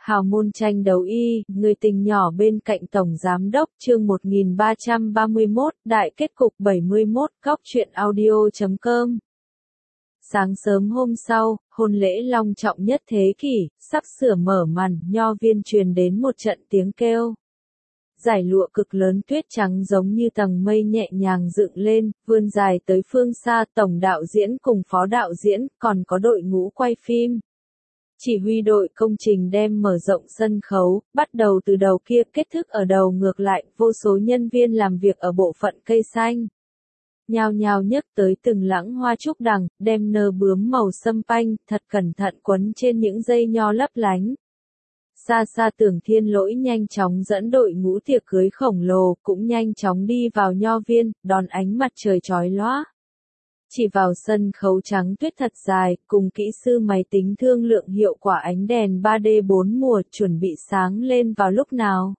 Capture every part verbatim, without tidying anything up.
Hào môn tranh đấu y, người tình nhỏ bên cạnh Tổng Giám đốc chương một nghìn ba trăm ba mươi mốt, đại kết cục bảy mươi mốt, góc truyện audio chấm com. Sáng sớm hôm sau, hôn lễ long trọng nhất thế kỷ, sắp sửa mở màn, nho viên truyền đến một trận tiếng kêu. Dải lụa cực lớn tuyết trắng giống như tầng mây nhẹ nhàng dựng lên, vươn dài tới phương xa. Tổng đạo diễn cùng phó đạo diễn, còn có đội ngũ quay phim. Chỉ huy đội công trình đem mở rộng sân khấu, bắt đầu từ đầu kia kết thúc ở đầu ngược lại, vô số nhân viên làm việc ở bộ phận cây xanh. Nhao nhao nhấc tới từng lãng hoa trúc đằng, đem nơ bướm màu sâm panh, thật cẩn thận quấn trên những dây nho lấp lánh. Xa xa Tưởng Thiên Lỗi nhanh chóng dẫn đội ngũ tiệc cưới khổng lồ, cũng nhanh chóng đi vào nho viên, đón ánh mặt trời chói lóa. Chỉ vào sân khấu trắng tuyết thật dài, cùng kỹ sư máy tính thương lượng hiệu quả ánh đèn ba D bốn mùa chuẩn bị sáng lên vào lúc nào.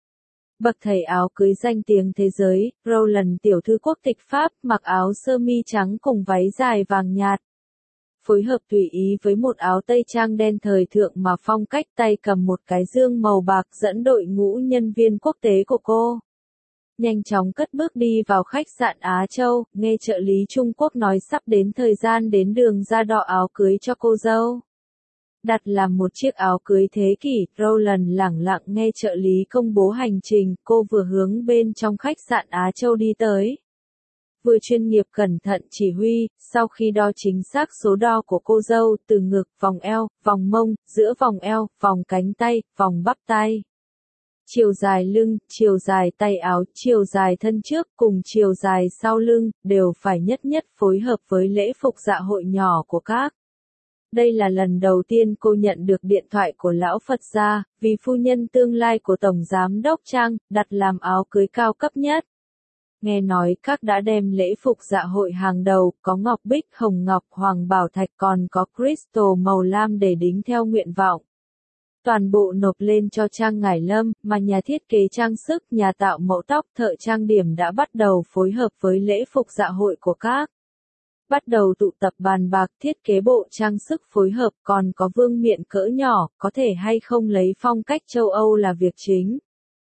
Bậc thầy áo cưới danh tiếng thế giới, Roland tiểu thư quốc tịch Pháp, mặc áo sơ mi trắng cùng váy dài vàng nhạt. Phối hợp tùy ý với một áo tây trang đen thời thượng mà phong cách, tay cầm một cái dương màu bạc dẫn đội ngũ nhân viên quốc tế của cô. Nhanh chóng cất bước đi vào khách sạn Á Châu, nghe trợ lý Trung Quốc nói sắp đến thời gian đến đường ra đọ áo cưới cho cô dâu. Đặt làm một chiếc áo cưới thế kỷ, Roland lẳng lặng nghe trợ lý công bố hành trình, cô vừa hướng bên trong khách sạn Á Châu đi tới. Vừa chuyên nghiệp cẩn thận chỉ huy, sau khi đo chính xác số đo của cô dâu, từ ngực, vòng eo, vòng mông, giữa vòng eo, vòng cánh tay, vòng bắp tay. Chiều dài lưng, chiều dài tay áo, chiều dài thân trước cùng chiều dài sau lưng, đều phải nhất nhất phối hợp với lễ phục dạ hội nhỏ của các. Đây là lần đầu tiên cô nhận được điện thoại của lão Phật gia, vì phu nhân tương lai của Tổng Giám đốc Trang, đặt làm áo cưới cao cấp nhất. Nghe nói các đã đem lễ phục dạ hội hàng đầu, có ngọc bích, hồng ngọc, hoàng bảo thạch, còn có crystal màu lam để đính theo nguyện vọng. Toàn bộ nộp lên cho Trang Ngải Lâm, mà nhà thiết kế trang sức, nhà tạo mẫu tóc, thợ trang điểm đã bắt đầu phối hợp với lễ phục dạ hội của các. Bắt đầu tụ tập bàn bạc thiết kế bộ trang sức phối hợp, còn có vương miện cỡ nhỏ, có thể hay không lấy phong cách châu Âu là việc chính.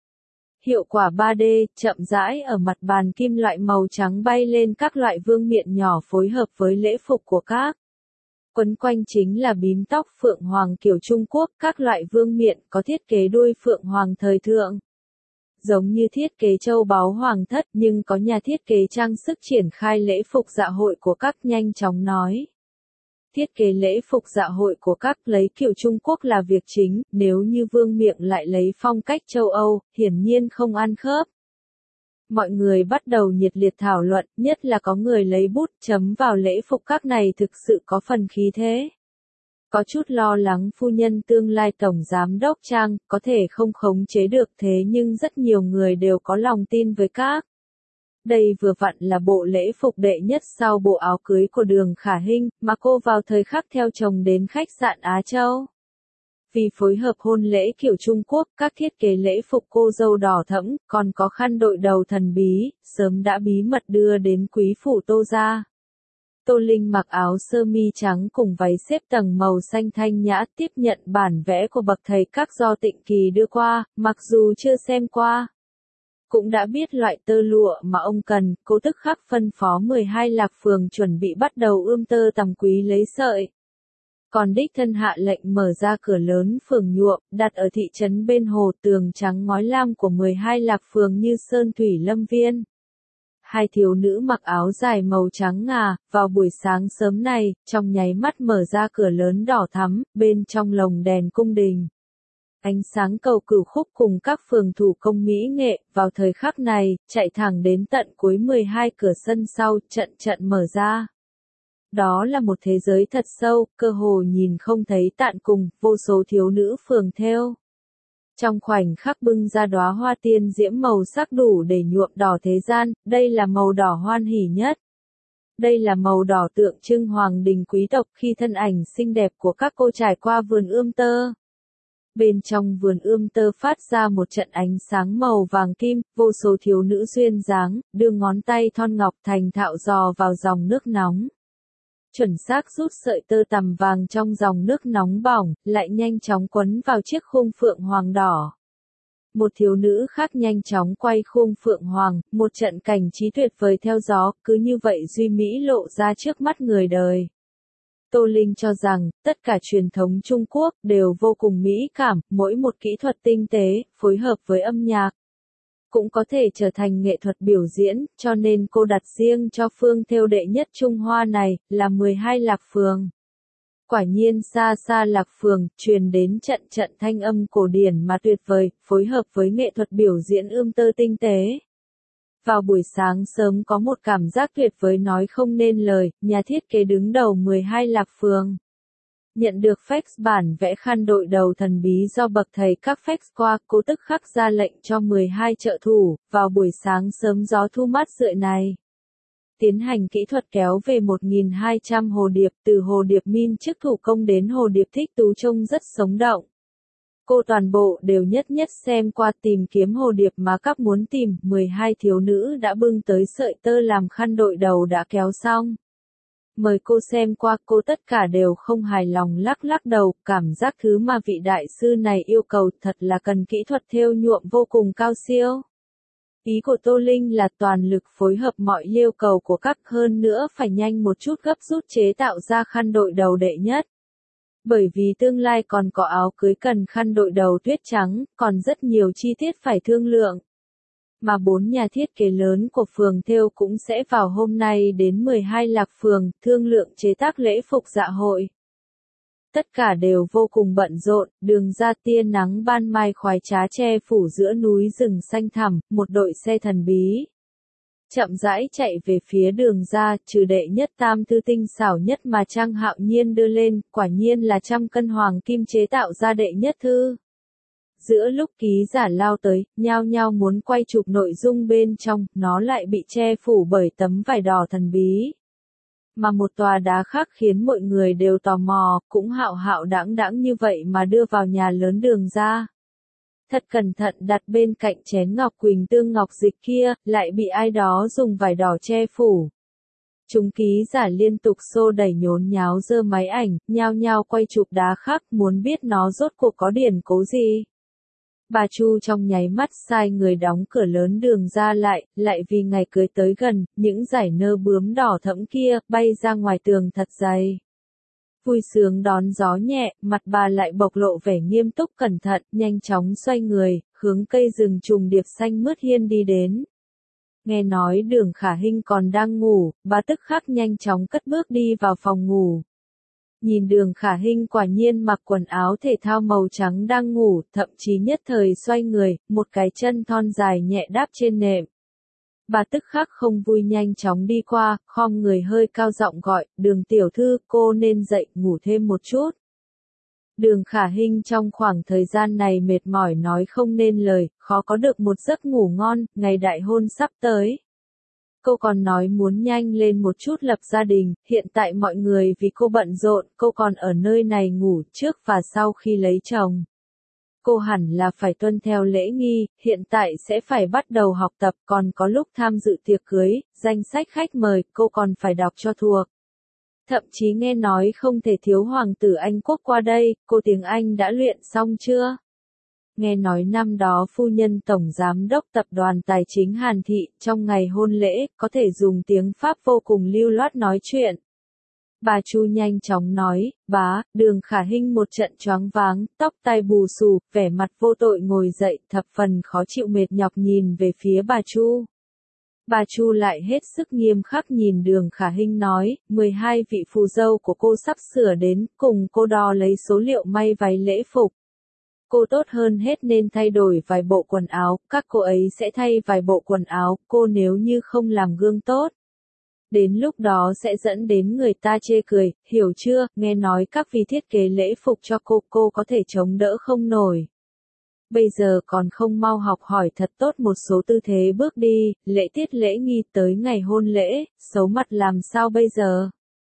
Hiệu quả ba D, chậm rãi ở mặt bàn kim loại màu trắng bay lên các loại vương miện nhỏ phối hợp với lễ phục của các. Quấn quanh chính là bím tóc phượng hoàng kiểu Trung Quốc, các loại vương miện có thiết kế đuôi phượng hoàng thời thượng. Giống như thiết kế châu báu hoàng thất, nhưng có nhà thiết kế trang sức triển khai lễ phục dạ hội của các nhanh chóng nói. Thiết kế lễ phục dạ hội của các lấy kiểu Trung Quốc là việc chính, nếu như vương miện lại lấy phong cách châu Âu, hiển nhiên không ăn khớp. Mọi người bắt đầu nhiệt liệt thảo luận, nhất là có người lấy bút chấm vào lễ phục các này thực sự có phần khí thế. Có chút lo lắng phu nhân tương lai Tổng Giám đốc Trang, có thể không khống chế được thế nhưng rất nhiều người đều có lòng tin với các. Đây vừa vặn là bộ lễ phục đệ nhất sau bộ áo cưới của Đường Khả Hinh, mà cô vào thời khắc theo chồng đến khách sạn Á Châu. Vì phối hợp hôn lễ kiểu Trung Quốc, các thiết kế lễ phục cô dâu đỏ thẫm, còn có khăn đội đầu thần bí, sớm đã bí mật đưa đến quý phủ Tô gia. Tô Linh mặc áo sơ mi trắng cùng váy xếp tầng màu xanh thanh nhã, tiếp nhận bản vẽ của bậc thầy các do Tịnh Kỳ đưa qua, mặc dù chưa xem qua. Cũng đã biết loại tơ lụa mà ông cần, cô tức khắc phân phó mười hai lạc phường chuẩn bị bắt đầu ươm tơ tằm quý lấy sợi. Còn đích thân hạ lệnh mở ra cửa lớn phường nhuộm, đặt ở thị trấn bên hồ, tường trắng ngói lam của mười hai lạc phường như Sơn Thủy Lâm Viên. Hai thiếu nữ mặc áo dài màu trắng ngà, vào buổi sáng sớm này, trong nháy mắt mở ra cửa lớn đỏ thắm, bên trong lồng đèn cung đình. Ánh sáng cầu cửu khúc cùng các phường thủ công mỹ nghệ, vào thời khắc này, chạy thẳng đến tận cuối mười hai cửa sân sau, trận trận mở ra. Đó là một thế giới thật sâu, cơ hồ nhìn không thấy tận cùng, vô số thiếu nữ phường thêu. Trong khoảnh khắc bưng ra đóa hoa tiên diễm màu sắc đủ để nhuộm đỏ thế gian, đây là màu đỏ hoan hỉ nhất. Đây là màu đỏ tượng trưng hoàng đình quý tộc khi thân ảnh xinh đẹp của các cô trải qua vườn ươm tơ. Bên trong vườn ươm tơ phát ra một trận ánh sáng màu vàng kim, vô số thiếu nữ duyên dáng, đưa ngón tay thon ngọc thành thạo dò vào dòng nước nóng. chuẩn xác rút sợi tơ tằm vàng trong dòng nước nóng bỏng, lại nhanh chóng quấn vào chiếc khung phượng hoàng đỏ. Một thiếu nữ khác nhanh chóng quay khung phượng hoàng, một trận cảnh trí tuyệt vời theo gió, cứ như vậy duy mỹ lộ ra trước mắt người đời. Tô Linh cho rằng, tất cả truyền thống Trung Quốc đều vô cùng mỹ cảm, mỗi một kỹ thuật tinh tế, phối hợp với âm nhạc, cũng có thể trở thành nghệ thuật biểu diễn, cho nên cô đặt riêng cho phương thêu đệ nhất Trung Hoa này, là mười hai lạc phường. Quả nhiên xa xa lạc phường, truyền đến trận trận thanh âm cổ điển mà tuyệt vời, phối hợp với nghệ thuật biểu diễn ươm tơ tinh tế. Vào buổi sáng sớm có một cảm giác tuyệt vời nói không nên lời, nhà thiết kế đứng đầu mười hai lạc phường. Nhận được fax bản vẽ khăn đội đầu thần bí do bậc thầy các fax qua, cô tức khắc ra lệnh cho mười hai trợ thủ, vào buổi sáng sớm gió thu mát rượi này. Tiến hành kỹ thuật kéo về một nghìn hai trăm hồ điệp, từ hồ điệp min chức thủ công đến hồ điệp thích tú trông rất sống động. Cô toàn bộ đều nhất nhất xem qua tìm kiếm hồ điệp mà các muốn tìm, mười hai thiếu nữ đã bưng tới sợi tơ làm khăn đội đầu đã kéo xong. Mời cô xem qua, cô tất cả đều không hài lòng lắc lắc đầu, cảm giác thứ mà vị đại sư này yêu cầu thật là cần kỹ thuật thêu nhuộm vô cùng cao siêu. Ý của Tô Linh là toàn lực phối hợp mọi yêu cầu của các, hơn nữa phải nhanh một chút gấp rút chế tạo ra khăn đội đầu đệ nhất. Bởi vì tương lai còn có áo cưới cần khăn đội đầu tuyết trắng, còn rất nhiều chi tiết phải thương lượng. Mà bốn nhà thiết kế lớn của phường thêu cũng sẽ vào hôm nay đến mười hai lạc phường, thương lượng chế tác lễ phục dạ hội. Tất cả đều vô cùng bận rộn, đường ra tia nắng ban mai khoái trá che phủ giữa núi rừng xanh thẳm, một đội xe thần bí chậm rãi chạy về phía đường ra, trừ đệ nhất tam thư tinh xảo nhất mà Trang Hạo Nhiên đưa lên, quả nhiên là trăm cân hoàng kim chế tạo ra đệ nhất thư. Giữa lúc ký giả lao tới, nhao nhao muốn quay chụp nội dung bên trong, nó lại bị che phủ bởi tấm vải đỏ thần bí. Mà một tòa đá khác khiến mọi người đều tò mò, cũng hạo hạo đãng đãng như vậy mà đưa vào nhà lớn đường ra. Thật cẩn thận đặt bên cạnh chén ngọc quỳnh tương ngọc dịch kia, lại bị ai đó dùng vải đỏ che phủ. Chúng ký giả liên tục xô đẩy nhốn nháo giơ máy ảnh, nhao nhao quay chụp đá khác, muốn biết nó rốt cuộc có điển cố gì. Bà Chu trong nháy mắt sai người đóng cửa lớn đường ra lại, lại vì ngày cưới tới gần, những dải nơ bướm đỏ thẫm kia, bay ra ngoài tường thật dày. Vui sướng đón gió nhẹ, mặt bà lại bộc lộ vẻ nghiêm túc cẩn thận, nhanh chóng xoay người, hướng cây rừng trùng điệp xanh mướt hiên đi đến. Nghe nói Đường Khả Hinh còn đang ngủ, bà tức khắc nhanh chóng cất bước đi vào phòng ngủ. Nhìn Đường Khả Hinh quả nhiên mặc quần áo thể thao màu trắng đang ngủ, thậm chí nhất thời xoay người, một cái chân thon dài nhẹ đáp trên nệm. Bà tức khắc không vui nhanh chóng đi qua, khom người hơi cao giọng gọi, Đường tiểu thư, cô nên dậy, ngủ thêm một chút. Đường Khả Hinh trong khoảng thời gian này mệt mỏi nói không nên lời, khó có được một giấc ngủ ngon, ngày đại hôn sắp tới. Cô còn nói muốn nhanh lên một chút lập gia đình, hiện tại mọi người vì cô bận rộn, cô còn ở nơi này ngủ trước và sau khi lấy chồng. Cô hẳn là phải tuân theo lễ nghi, hiện tại sẽ phải bắt đầu học tập, còn có lúc tham dự tiệc cưới, danh sách khách mời, cô còn phải đọc cho thuộc. Thậm chí nghe nói không thể thiếu hoàng tử Anh Quốc qua đây, cô tiếng Anh đã luyện xong chưa? Nghe nói năm đó phu nhân tổng giám đốc tập đoàn tài chính Hàn Thị, trong ngày hôn lễ, có thể dùng tiếng Pháp vô cùng lưu loát nói chuyện. Bà Chu nhanh chóng nói, bá, Đường Khả Hinh một trận choáng váng, tóc tai bù xù, vẻ mặt vô tội ngồi dậy, thập phần khó chịu mệt nhọc nhìn về phía bà Chu. Bà Chu lại hết sức nghiêm khắc nhìn Đường Khả Hinh nói, mười hai vị phù dâu của cô sắp sửa đến, cùng cô đo lấy số liệu may váy lễ phục. Cô tốt hơn hết nên thay đổi vài bộ quần áo, các cô ấy sẽ thay vài bộ quần áo, cô nếu như không làm gương tốt. Đến lúc đó sẽ dẫn đến người ta chê cười, hiểu chưa, nghe nói các vị thiết kế lễ phục cho cô, cô có thể chống đỡ không nổi. Bây giờ còn không mau học hỏi thật tốt một số tư thế bước đi, lễ tiết lễ nghi tới ngày hôn lễ, xấu mặt làm sao bây giờ?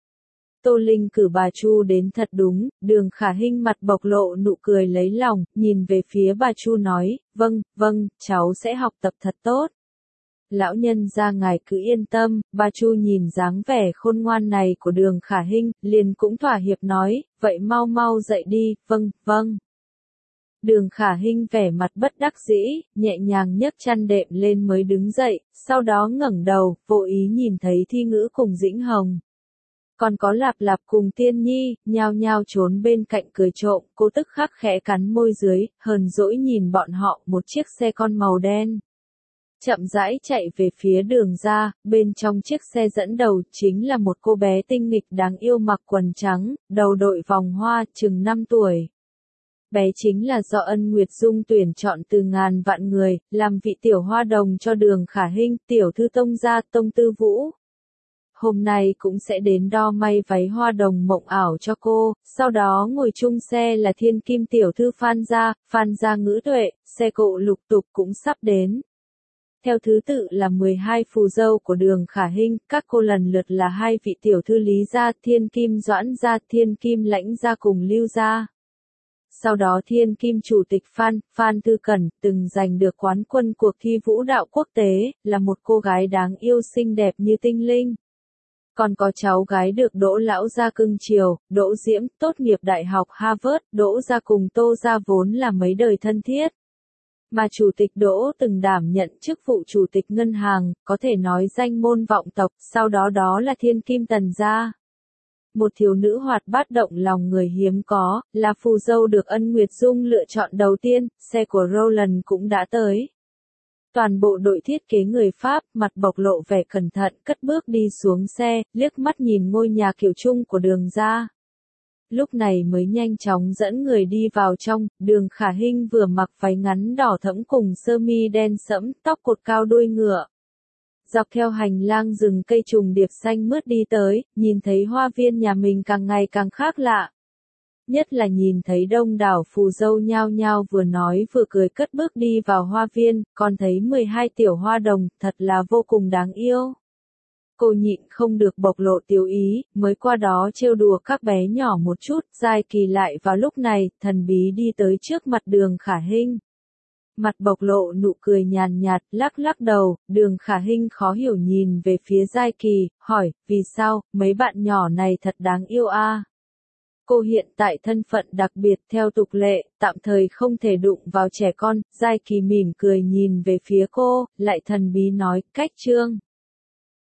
Tô Linh cử bà Chu đến thật đúng, Đường Khả Hinh mặt bộc lộ nụ cười lấy lòng, nhìn về phía bà Chu nói, vâng, vâng, cháu sẽ học tập thật tốt. lão nhân gia ngài cứ yên tâm, bà Chu nhìn dáng vẻ khôn ngoan này của Đường Khả Hinh, liền cũng thỏa hiệp nói, vậy mau mau dậy đi, vâng, vâng. Đường Khả Hinh vẻ mặt bất đắc dĩ, nhẹ nhàng nhấc chăn đệm lên mới đứng dậy, sau đó ngẩng đầu, vô ý nhìn thấy Thi Ngữ cùng Dĩnh Hồng. Còn có Lạp Lạp cùng Tiên Nhi, nhao nhao trốn bên cạnh cười trộm, cô tức khắc khẽ cắn môi dưới, hờn dỗi nhìn bọn họ, một chiếc xe con màu đen. Chậm rãi chạy về phía đường ra, bên trong chiếc xe dẫn đầu chính là một cô bé tinh nghịch đáng yêu mặc quần trắng, đầu đội vòng hoa, chừng năm tuổi. Bé chính là do Ân Nguyệt Dung tuyển chọn từ ngàn vạn người, làm vị tiểu hoa đồng cho Đường Khả Hinh, tiểu thư Tông gia, Tông Tư Vũ. Hôm nay cũng sẽ đến đo may váy hoa đồng mộng ảo cho cô, sau đó ngồi chung xe là thiên kim tiểu thư Phan gia, Phan gia Ngữ Tuệ, xe cộ lục tục cũng sắp đến. Theo thứ tự là mười hai phù dâu của Đường Khả Hinh, các cô lần lượt là hai vị tiểu thư Lý gia, thiên kim Doãn gia, thiên kim Lãnh gia cùng Lưu gia. Sau đó thiên kim chủ tịch Phan, Phan Tư Cẩn, từng giành được quán quân cuộc thi vũ đạo quốc tế, là một cô gái đáng yêu xinh đẹp như tinh linh. Còn có cháu gái được Đỗ lão gia cưng chiều, Đỗ Diễm, tốt nghiệp đại học Harvard, Đỗ gia cùng Tô gia vốn là mấy đời thân thiết. Mà chủ tịch Đỗ từng đảm nhận chức vụ chủ tịch ngân hàng, có thể nói danh môn vọng tộc, sau đó đó là thiên kim Tần gia. Một thiếu nữ hoạt bát động lòng người hiếm có, là phù dâu được Ân Nguyệt Dung lựa chọn đầu tiên, xe của Roland cũng đã tới. Toàn bộ đội thiết kế người Pháp, mặt bộc lộ vẻ cẩn thận, cất bước đi xuống xe, liếc mắt nhìn ngôi nhà kiểu chung của Đường gia. Lúc này mới nhanh chóng dẫn người đi vào trong, Đường Khả Hinh vừa mặc váy ngắn đỏ thẫm cùng sơ mi đen sẫm, tóc cột cao đuôi ngựa. Dọc theo hành lang rừng cây trùng điệp xanh mướt đi tới, nhìn thấy hoa viên nhà mình càng ngày càng khác lạ. Nhất là nhìn thấy đông đảo phù dâu nhao nhao vừa nói vừa cười cất bước đi vào hoa viên, còn thấy mười hai tiểu hoa đồng, thật là vô cùng đáng yêu. Cô nhịn không được bộc lộ tiểu ý, mới qua đó trêu đùa các bé nhỏ một chút, Giai Kỳ lại vào lúc này, thần bí đi tới trước mặt Đường Khả Hinh. Mặt bộc lộ nụ cười nhàn nhạt, lắc lắc đầu, Đường Khả Hinh khó hiểu nhìn về phía Giai Kỳ, hỏi, vì sao, mấy bạn nhỏ này thật đáng yêu a. À? Cô hiện tại thân phận đặc biệt theo tục lệ, tạm thời không thể đụng vào trẻ con, Giai Kỳ mỉm cười nhìn về phía cô, lại thần bí nói, cách trương.